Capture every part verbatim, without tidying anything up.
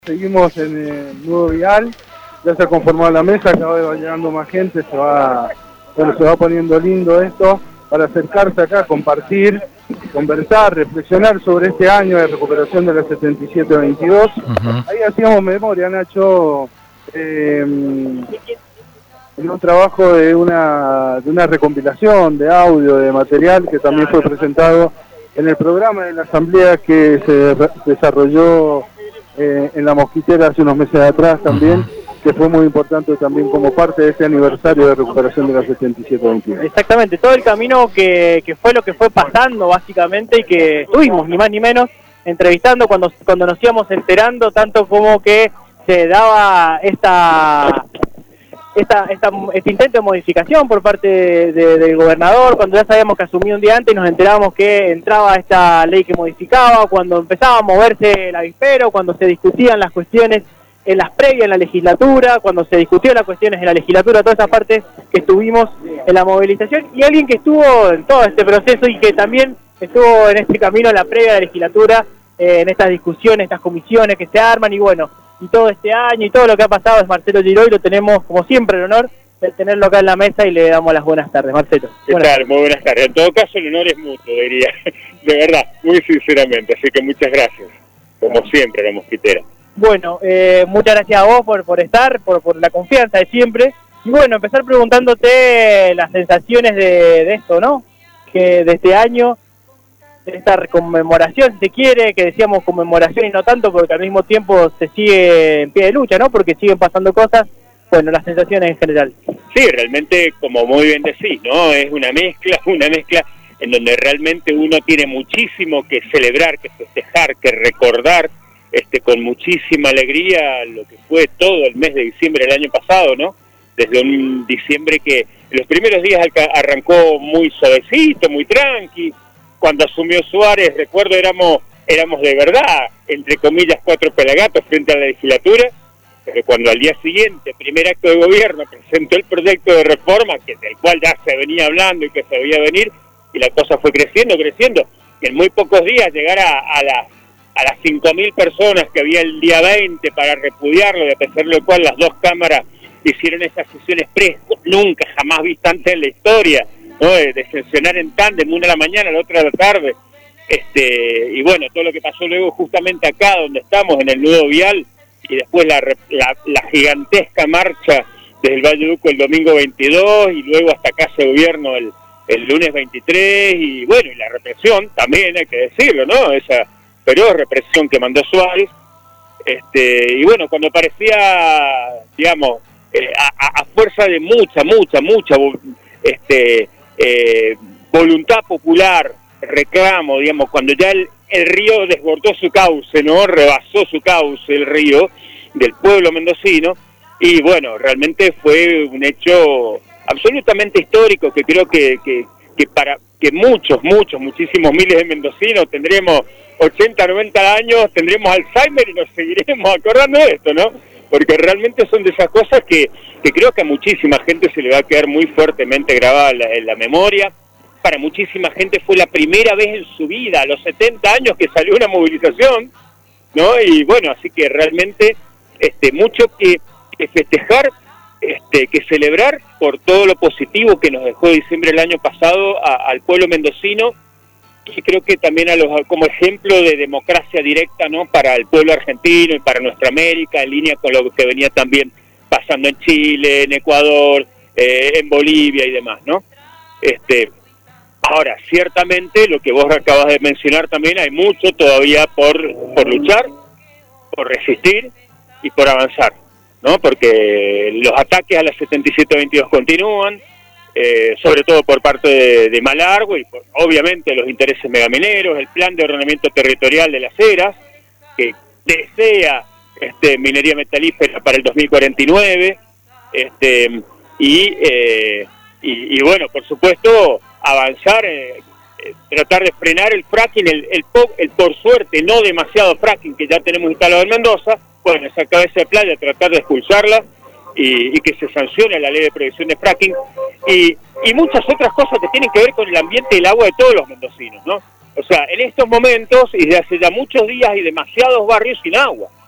Seguimos en el nuevo vial, ya se ha conformado la mesa, cada vez va llegando más gente, se va, bueno, se va poniendo lindo esto, para acercarse acá, compartir, conversar, reflexionar sobre este año de recuperación de la setenta y siete veintidós. Uh-huh. Ahí hacíamos memoria, Nacho, eh, en un trabajo de una, de una recompilación de audio, de material, que también fue presentado en el programa de la asamblea que se desarrolló Eh, en La Mosquitera hace unos meses atrás también, uh-huh. que fue muy importante también como parte de este aniversario de recuperación de la setenta y siete veintidós. Exactamente, todo el camino que, que fue lo que fue pasando básicamente y que tuvimos ni más ni menos entrevistando cuando, cuando nos íbamos enterando, tanto como que se daba esta... Esta, esta, este intento de modificación por parte de, de, del gobernador, cuando ya sabíamos que asumía un día antes y nos enterábamos que entraba esta ley que modificaba, cuando empezaba a moverse el avispero, cuando se discutían las cuestiones en las previas en la legislatura, cuando se discutieron las cuestiones en la legislatura, todas esas partes que estuvimos en la movilización, y alguien que estuvo en todo este proceso y que también estuvo en este camino en la previa de la legislatura, eh, en estas discusiones, estas comisiones que se arman, y bueno, y todo este año y todo lo que ha pasado es Marcelo Giroy. Lo tenemos, como siempre, el honor de tenerlo acá en la mesa y le damos las buenas tardes. Marcelo. ¿Qué buenas tal? Muy buenas tardes. En todo caso, el honor es mutuo, diría. De verdad, muy sinceramente. Así que muchas gracias, como siempre, La Mosquitera. Bueno, eh, muchas gracias a vos por, por estar, por, por la confianza de siempre. Y bueno, empezar preguntándote las sensaciones de, de esto, ¿no? Que de este año, de esta conmemoración, si se quiere, que decíamos conmemoración y no tanto, porque al mismo tiempo se sigue en pie de lucha, ¿no? Porque siguen pasando cosas. Bueno, las sensaciones en general. Sí, realmente, como muy bien decís, ¿no? Es una mezcla, una mezcla en donde realmente uno tiene muchísimo que celebrar, que festejar, que recordar, este, con muchísima alegría lo que fue todo el mes de diciembre del año pasado, ¿no? Desde un diciembre que en los primeros días arrancó muy suavecito, muy tranqui. Cuando asumió Suárez, recuerdo, éramos éramos de verdad, entre comillas, cuatro pelagatos frente a la legislatura, pero cuando al día siguiente, primer acto de gobierno, presentó el proyecto de reforma, que del cual ya se venía hablando y que se veía venir, y la cosa fue creciendo, creciendo, y en muy pocos días llegar a, a, la, a las cinco mil personas que había el día veinte para repudiarlo, y a pesar de lo cual las dos cámaras hicieron esas sesiones pre, nunca, jamás vistas antes en la historia, ¿no? De, de sesionar en tándem, una a la mañana, la otra a la tarde, este y bueno, todo lo que pasó luego justamente acá donde estamos, en el nudo vial, y después la, la, la gigantesca marcha desde el Valle Duco el domingo veintidós, y luego hasta acá ese gobierno el, el lunes veintitrés, y bueno, y la represión, también hay que decirlo, ¿no? Esa feroz represión que mandó Suárez, este y bueno, cuando parecía, digamos, eh, a, a fuerza de mucha, mucha, mucha, este Eh, voluntad popular, reclamo, digamos, cuando ya el, el río desbordó su cauce, ¿no? Rebasó su cauce el río del pueblo mendocino, y bueno, realmente fue un hecho absolutamente histórico que creo que, que, que para que muchos, muchos, muchísimos miles de mendocinos tendremos ochenta, noventa años, tendremos Alzheimer y nos seguiremos acordando de esto, ¿no? Porque realmente son de esas cosas que, que creo que a muchísima gente se le va a quedar muy fuertemente grabada en la, en la memoria. Para muchísima gente fue la primera vez en su vida, a los setenta años, que salió una movilización, ¿no? Y bueno, así que realmente este, mucho que, que festejar, este, que celebrar por todo lo positivo que nos dejó diciembre del año pasado a, al pueblo mendocino, y creo que también a los como ejemplo de democracia directa, ¿no? Para el pueblo argentino y para nuestra América, en línea con lo que venía también pasando en Chile, en Ecuador, eh, en Bolivia y demás, ¿no? Este, ahora, ciertamente, lo que vos acabas de mencionar también, hay mucho todavía por, por luchar, por resistir y por avanzar, ¿no? Porque los ataques a la setenta y siete veintidós continúan, Eh, sobre todo por parte de, de Malargüe y por, obviamente los intereses megamineros, el plan de ordenamiento territorial de las Heras, que desea este, minería metalífera para el dos mil cuarenta y nueve, este, y, eh, y, y bueno, por supuesto, avanzar, eh, eh, tratar de frenar el fracking, el, el, el por suerte no demasiado fracking que ya tenemos instalado en Mendoza, bueno, esa cabeza de playa, tratar de expulsarla, Y, y que se sancione la ley de prohibición de fracking, y, y muchas otras cosas que tienen que ver con el ambiente y el agua de todos los mendocinos, ¿no? O sea, en estos momentos, y desde hace ya muchos días, hay demasiados barrios sin agua.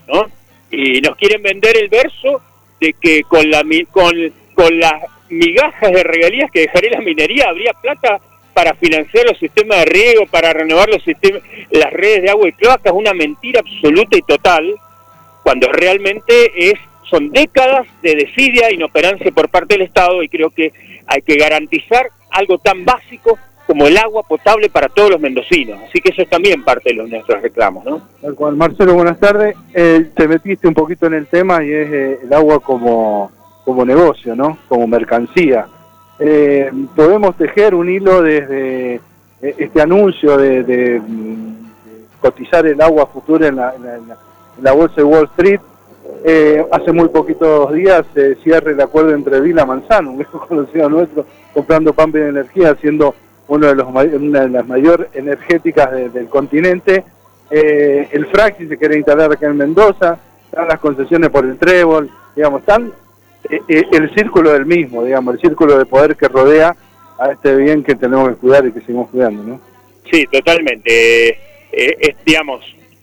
¿no? Y nos quieren vender el verso de que con la con, con las migajas de regalías que dejaría la minería habría plata para financiar los sistemas de riego, para renovar los sistemas, las redes de agua y cloacas. Una mentira absoluta y total, cuando realmente es son décadas de desidia e inoperancia por parte del Estado, y creo que hay que garantizar algo tan básico como el agua potable para todos los mendocinos. Así que eso es también parte de los nuestros reclamos, ¿no? Tal cual. Marcelo, buenas tardes. Eh, te metiste un poquito en el tema y es eh, el agua como, como negocio, ¿no? Como mercancía. Eh, podemos tejer un hilo desde eh, este anuncio de, de, de cotizar el agua futura en la, en la, en la bolsa de Wall Street. Eh, hace muy poquitos días se eh, cierra el acuerdo entre Vila Manzano, un viejo conocido nuestro, comprando Pampa de Energía, siendo uno de los una de las mayores energéticas de, del continente. Eh, el fracking se quiere instalar acá en Mendoza, están las concesiones por el Trébol, digamos, están eh, eh, el círculo del mismo, digamos, el círculo de poder que rodea a este bien que tenemos que cuidar y que seguimos cuidando, ¿no? Sí, totalmente. Eh, eh, es, digamos,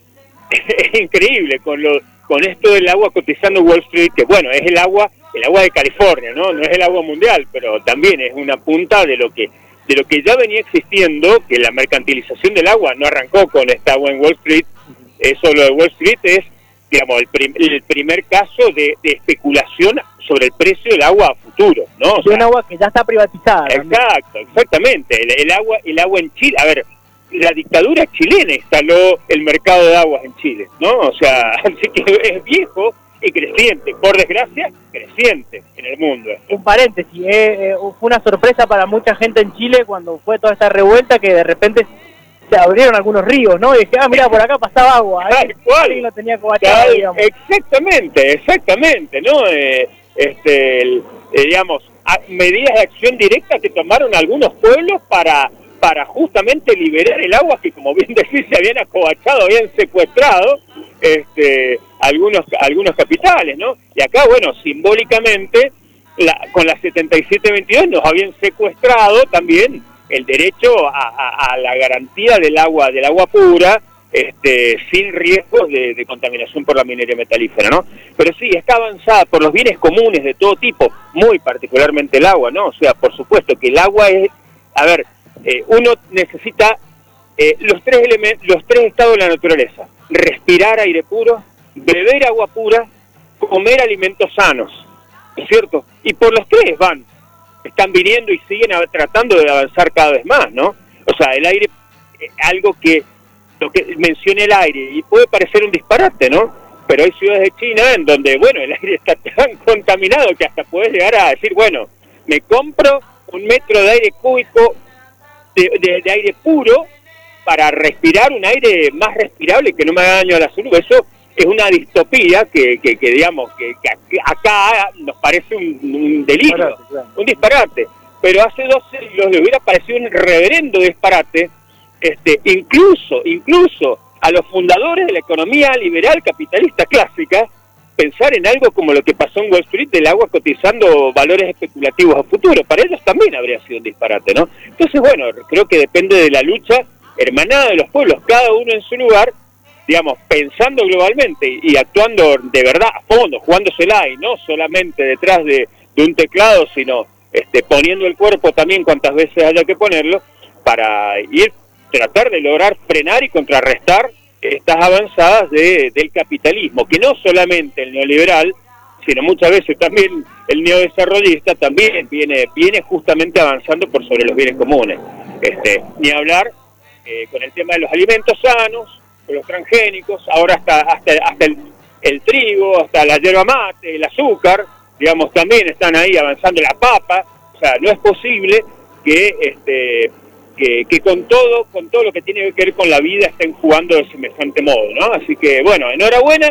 es increíble con lo con esto del agua cotizando Wall Street, que bueno, es el agua, el agua de California, ¿no? No es el agua mundial, pero también es una punta de lo que de lo que ya venía existiendo, que la mercantilización del agua no arrancó con esta agua en Wall Street. Eso, lo de Wall Street es, digamos, el, prim, el primer caso de, de especulación sobre el precio del agua a futuro, ¿no? O sea, un agua que ya está privatizada. Exacto, también. Exactamente. El, el agua, el agua en Chile, a ver, la dictadura chilena instaló el mercado de aguas en Chile, ¿no? O sea, así que es viejo y creciente, por desgracia, creciente en el mundo. Un paréntesis, eh, eh, fue una sorpresa para mucha gente en Chile cuando fue toda esta revuelta que de repente se abrieron algunos ríos, ¿no? Y dije, ah, mira, por acá pasaba agua. Tal ¿eh? cual. Alguien lo tenía cobachado, digamos. Exactamente, exactamente, ¿no? Eh, este, el, eh, digamos, a, medidas de acción directa que tomaron algunos pueblos para... para justamente liberar el agua que, como bien decís, se habían acobachado, habían secuestrado este, algunos algunos capitales, ¿no? Y acá, bueno, simbólicamente, la, con la setenta y siete veintidós nos habían secuestrado también el derecho a, a, a la garantía del agua del agua pura, este, sin riesgos de, de contaminación por la minería metalífera, ¿no? Pero sí, está avanzada por los bienes comunes de todo tipo, muy particularmente el agua, ¿no? O sea, por supuesto que el agua es, a ver, Eh, uno necesita eh, los tres elementos, los tres estados de la naturaleza: respirar aire puro, beber agua pura, comer alimentos sanos, ¿no es cierto? Y por los tres van, están viniendo y siguen a, tratando de avanzar cada vez más, ¿no? O sea, el aire, eh, algo que, lo que menciona el aire, y puede parecer un disparate, ¿no? Pero hay ciudades de China en donde, bueno, el aire está tan contaminado que hasta puedes llegar a decir, bueno, me compro un metro de aire cúbico De, de, de aire puro para respirar un aire más respirable que no me haga daño a la salud. Eso es una distopía que, que, que digamos, que, que acá nos parece un, un delirio, disparate, claro. un disparate. Pero hace dos siglos le hubiera parecido un reverendo disparate, este, incluso, incluso a los fundadores de la economía liberal capitalista clásica, pensar en algo como lo que pasó en Wall Street, del agua cotizando valores especulativos a futuro. Para ellos también habría sido un disparate, ¿no? Entonces, bueno, creo que depende de la lucha hermanada de los pueblos, cada uno en su lugar, digamos, pensando globalmente y actuando de verdad a fondo, jugándosela y no solamente detrás de, de un teclado, sino este, poniendo el cuerpo también cuantas veces haya que ponerlo, para ir, tratar de lograr frenar y contrarrestar estas avanzadas de, del capitalismo, que no solamente el neoliberal, sino muchas veces también el neodesarrollista también viene viene justamente avanzando por sobre los bienes comunes. Este, ni hablar eh, con el tema de los alimentos sanos, con los transgénicos, ahora hasta hasta hasta el, el trigo, hasta la yerba mate, el azúcar, digamos, también están ahí avanzando, la papa. O sea, no es posible que este Que, que con todo con todo lo que tiene que ver con la vida estén jugando de semejante modo, ¿no? Así que, bueno, enhorabuena,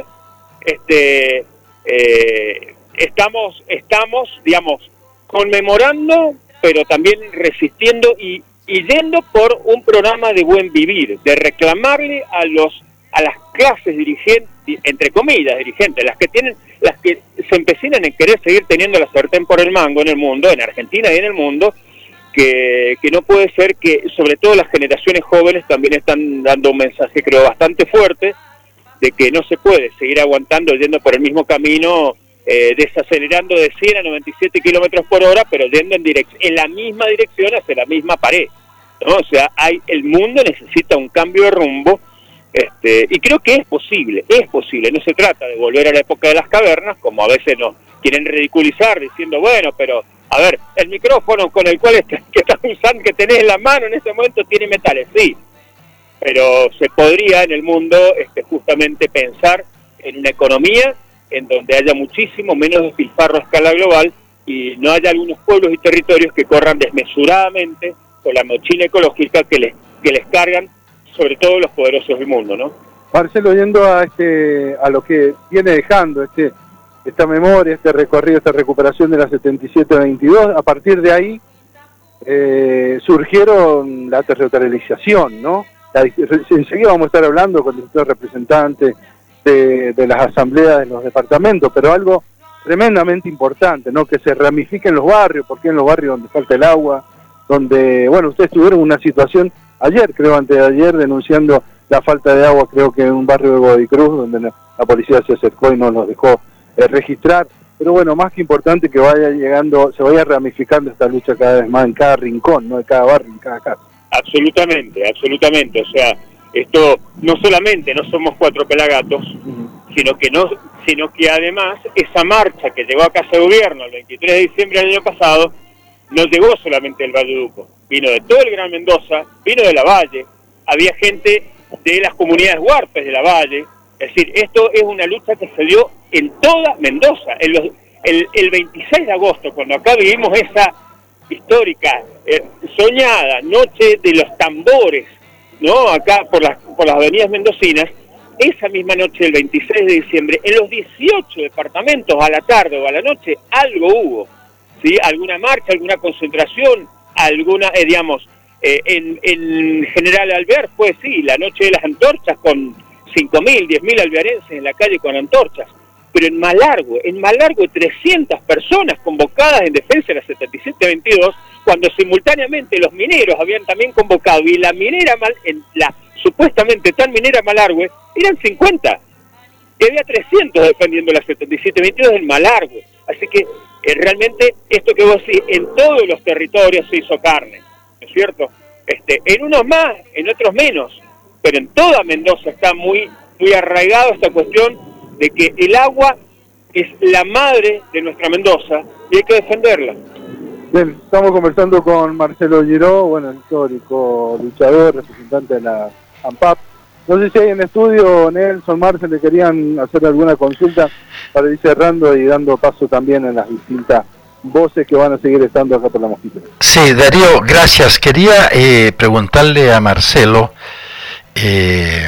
este eh, estamos, estamos, digamos, conmemorando, pero también resistiendo y, y yendo por un programa de buen vivir, de reclamarle a los a las clases dirigentes, entre comillas, dirigentes, las que tienen, las que se empecinan en querer seguir teniendo la sartén por el mango en el mundo, en Argentina y en el mundo, Que, que no puede ser que, sobre todo las generaciones jóvenes, también están dando un mensaje, creo, bastante fuerte, de que no se puede seguir aguantando yendo por el mismo camino, eh, desacelerando de cien a noventa y siete kilómetros por hora, pero yendo en, direc- en la misma dirección hacia la misma pared, ¿no? O sea, hay, el mundo necesita un cambio de rumbo, este, y creo que es posible, es posible, no se trata de volver a la época de las cavernas, como a veces nos quieren ridiculizar diciendo, bueno, pero, a ver, el micrófono con el cual est- que estás usando, que tenés en la mano en este momento, tiene metales, sí, pero se podría en el mundo este, justamente pensar en una economía en donde haya muchísimo menos despilfarro a escala global y no haya algunos pueblos y territorios que corran desmesuradamente con la mochila ecológica que les que les cargan, sobre todo los poderosos del mundo, ¿no? Marcelo, yendo a este a lo que viene dejando este esta memoria, este recorrido, esta recuperación de la setenta y siete veintidós, a partir de ahí eh, surgieron la territorialización, ¿no? La, enseguida vamos a estar hablando con distintos representantes de, de las asambleas de los departamentos, pero algo tremendamente importante, ¿no? Que se ramifiquen los barrios, porque en los barrios donde falta el agua, donde, bueno, ustedes tuvieron una situación ayer, creo, antes de ayer, denunciando la falta de agua, creo que en un barrio de Godoy Cruz, donde la, la policía se acercó y no nos dejó eh, registrar, pero bueno, más que importante que vaya llegando, se vaya ramificando esta lucha cada vez más en cada rincón, ¿no? En cada barrio, en cada casa. Absolutamente, absolutamente, o sea, esto no solamente no somos cuatro pelagatos, uh-huh. sino que no, sino que además esa marcha que llegó a Casa de Gobierno el veintitrés de diciembre del año pasado, no llegó solamente del Valleduco, vino de todo el Gran Mendoza, vino de la Valle, había gente de las comunidades huarpes de la Valle, es decir, esto es una lucha que se dio en toda Mendoza, en los, el, el veintiséis de agosto, cuando acá vivimos esa histórica, eh, soñada noche de los tambores, ¿no? Acá por las por las avenidas mendocinas, esa misma noche del veintiséis de diciembre, en los dieciocho departamentos a la tarde o a la noche, algo hubo, ¿sí? Alguna marcha, alguna concentración, alguna, eh, digamos, eh, en, en General Alvear fue, sí, la noche de las antorchas con cinco mil, diez mil alvearenses en la calle con antorchas, pero en Malargüe, en Malargüe trescientas personas convocadas en defensa de la setenta y siete veintidós, cuando simultáneamente los mineros habían también convocado, y la minera, mal, en la supuestamente tan minera Malargüe, eran cincuenta, y había trescientos defendiendo la setenta y siete veintidós en Malargüe, así que eh, realmente esto que vos decís, en todos los territorios se hizo carne, ¿no es cierto? Este, en unos más, en otros menos, pero en toda Mendoza está muy, muy arraigado esta cuestión de que el agua es la madre de nuestra Mendoza y hay que defenderla. Bien, estamos conversando con Marcelo Giró, bueno, histórico luchador, representante de la ANPAP. No sé si hay en estudio, Nelson, Marcel, le querían hacer alguna consulta para ir cerrando y dando paso también en las distintas voces que van a seguir estando acá por la Mosquita. Sí, Darío, gracias. Quería eh, preguntarle a Marcelo eh,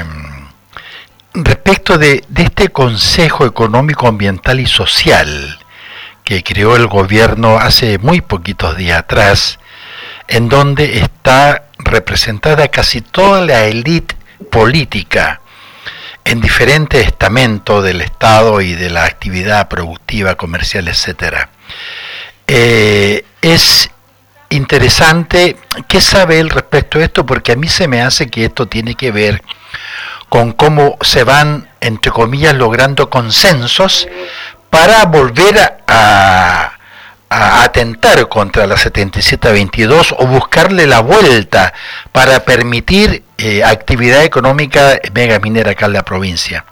respecto de, de este Consejo Económico, Ambiental y Social que creó el gobierno hace muy poquitos días atrás, en donde está representada casi toda la élite política en diferentes estamentos del Estado y de la actividad productiva, comercial, etcétera. Eh, es interesante, ¿qué sabe él respecto a esto? Porque a mí se me hace que esto tiene que ver con cómo se van, entre comillas, logrando consensos para volver a, a, a atentar contra la setenta y siete veintidós o buscarle la vuelta para permitir eh, actividad económica mega minera acá en la provincia.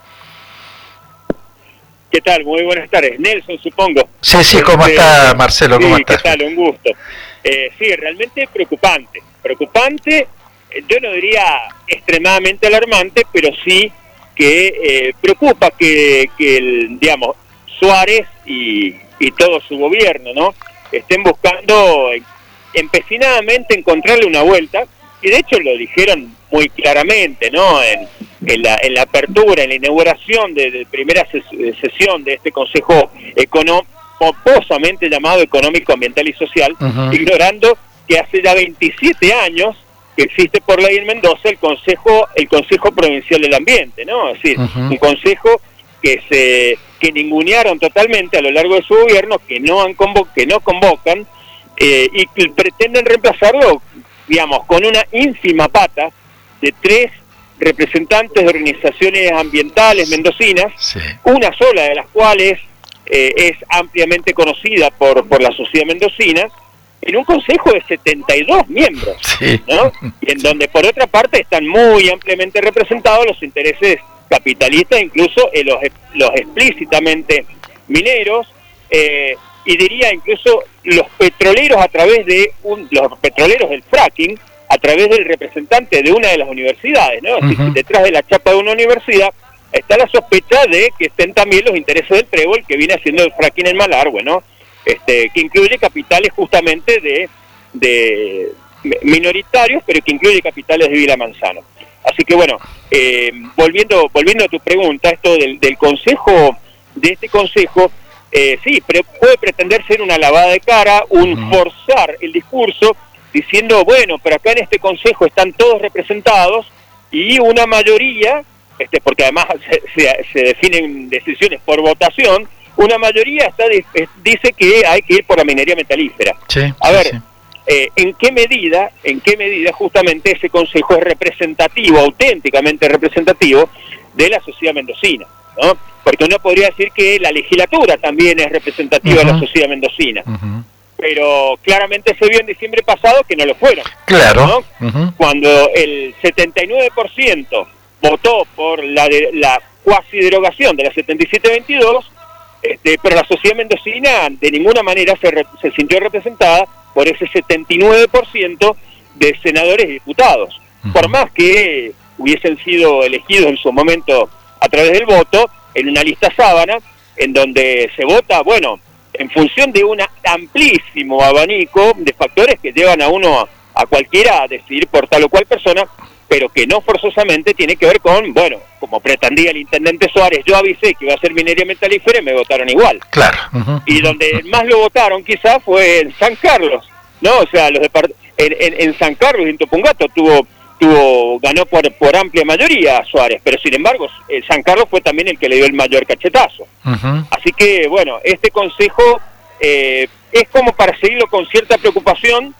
¿Qué tal? Muy buenas tardes. Nelson, supongo. Sí, sí, ¿cómo este, está Marcelo? ¿Cómo sí, estás? ¿Qué tal? Un gusto. Eh, sí, realmente preocupante. Preocupante, yo no diría extremadamente alarmante, pero sí que eh, preocupa que, que el, digamos, Suárez y, y todo su gobierno, ¿no?, estén buscando empecinadamente encontrarle una vuelta, y de hecho lo dijeron muy claramente, ¿no?, en, en, la, en la apertura, en la inauguración de, de primera ses, de sesión de este Consejo Económico, pomposamente llamado Económico, Ambiental y Social, uh-huh. ignorando que hace ya veintisiete años que existe por ley en Mendoza el Consejo el Consejo Provincial del Ambiente, ¿no? Es decir, uh-huh. un consejo que se que ningunearon totalmente a lo largo de su gobierno, que no han convo- que no convocan eh, y que pretenden reemplazarlo, digamos, con una ínfima pata de tres representantes de organizaciones ambientales mendocinas, sí. una sola de las cuales eh, es ampliamente conocida por, por la sociedad mendocina, en un consejo de setenta y dos miembros, sí. ¿no? Y en donde por otra parte están muy ampliamente representados los intereses capitalistas, incluso eh, los, los explícitamente mineros, eh, y diría incluso los petroleros a través de un, los petroleros del fracking, a través del representante de una de las universidades, ¿no? Uh-huh. Así que detrás de la chapa de una universidad está la sospecha de que estén también los intereses del Trébol, que viene haciendo el fracking en Malargüe, ¿no? Este, que incluye capitales justamente de, de minoritarios, pero que incluye capitales de Vila Manzano. Así que bueno, eh, volviendo volviendo a tu pregunta, esto del, del consejo, de este consejo, eh, sí, pre- puede pretender ser una lavada de cara, un uh-huh. forzar el discurso, diciendo, bueno, pero acá en este consejo están todos representados y una mayoría, este, porque además se, se, se definen decisiones por votación, una mayoría está dice que hay que ir por la minería metalífera. Sí, a ver, sí. Eh, ¿en qué medida, en qué medida justamente ese consejo es representativo, auténticamente representativo de la sociedad mendocina, ¿no? Porque uno podría decir que la legislatura también es representativa uh-huh. de la sociedad mendocina, uh-huh. pero claramente se vio en diciembre pasado que no lo fueron. Claro. ¿No? Uh-huh. Cuando el setenta y nueve por ciento votó por la de, la cuasi derogación de la setenta y siete veintidós, Este, pero la sociedad mendocina de ninguna manera se, re, se sintió representada por ese setenta y nueve por ciento de senadores y diputados. Uh-huh. Por más que hubiesen sido elegidos en su momento a través del voto, en una lista sábana, en donde se vota, bueno, en función de un amplísimo abanico de factores que llevan a uno, a, a cualquiera, a decidir por tal o cual persona, pero que no forzosamente tiene que ver con, bueno, como pretendía el intendente Suárez, yo avisé que iba a ser minería metalífera y me votaron igual. Claro. Uh-huh. Y donde más lo votaron quizás fue en San Carlos, ¿no? O sea, los depart- en, en, en San Carlos y en Topungato tuvo, tuvo, ganó por, por amplia mayoría Suárez, pero sin embargo, el San Carlos fue también el que le dio el mayor cachetazo. Uh-huh. Así que, bueno, este consejo eh, es como para seguirlo con cierta preocupación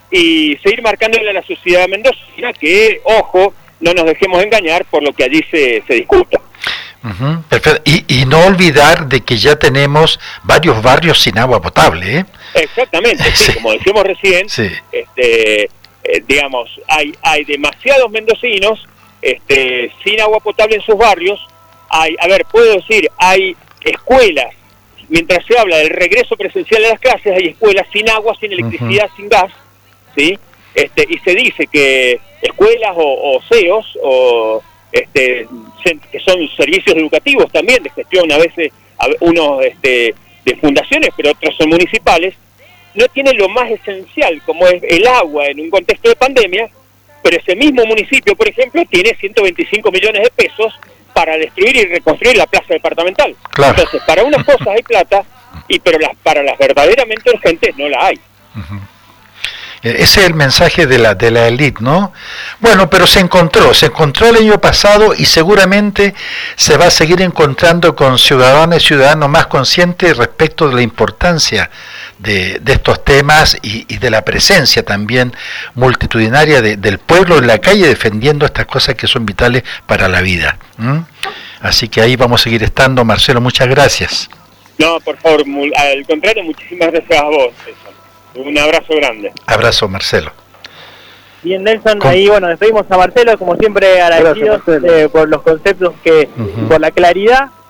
y seguir marcándole a la sociedad mendocina que, ojo, no nos dejemos engañar por lo que allí se, se discuta. Uh-huh, perfecto. Y, y no olvidar de que ya tenemos varios barrios sin agua potable, ¿eh? Exactamente, sí, sí. Como decíamos recién, sí. este, eh, digamos, hay, hay demasiados mendocinos este, sin agua potable en sus barrios. Hay, a ver, puedo decir, hay escuelas, mientras se habla del regreso presencial a las clases, hay escuelas sin agua, sin electricidad, uh-huh. sin gas, ¿sí? Este, y se dice que escuelas o, o C E Os o este, que son servicios educativos también de gestión, a veces a, unos este, de fundaciones, pero otros son municipales, no tienen lo más esencial como es el agua en un contexto de pandemia, pero ese mismo municipio, por ejemplo, tiene ciento veinticinco millones de pesos para destruir y reconstruir la plaza departamental. Claro. Entonces, para unas cosas hay plata, y pero las para las verdaderamente urgentes no la hay. Uh-huh. Ese es el mensaje de la de la élite, ¿no? Bueno, pero se encontró, se encontró el año pasado y seguramente se va a seguir encontrando con ciudadanas y ciudadanos más conscientes respecto de la importancia de, de estos temas y, y de la presencia también multitudinaria de, del pueblo en la calle defendiendo estas cosas que son vitales para la vida. ¿Mm? Así que ahí vamos a seguir estando. Marcelo, muchas gracias. No, por favor, al contrario, muchísimas gracias a vos. Un abrazo grande. Abrazo, Marcelo. Bien, Nelson, ¿Cómo? Ahí, bueno, despedimos a Marcelo, como siempre agradecidos eh, por los conceptos que, uh-huh. por la claridad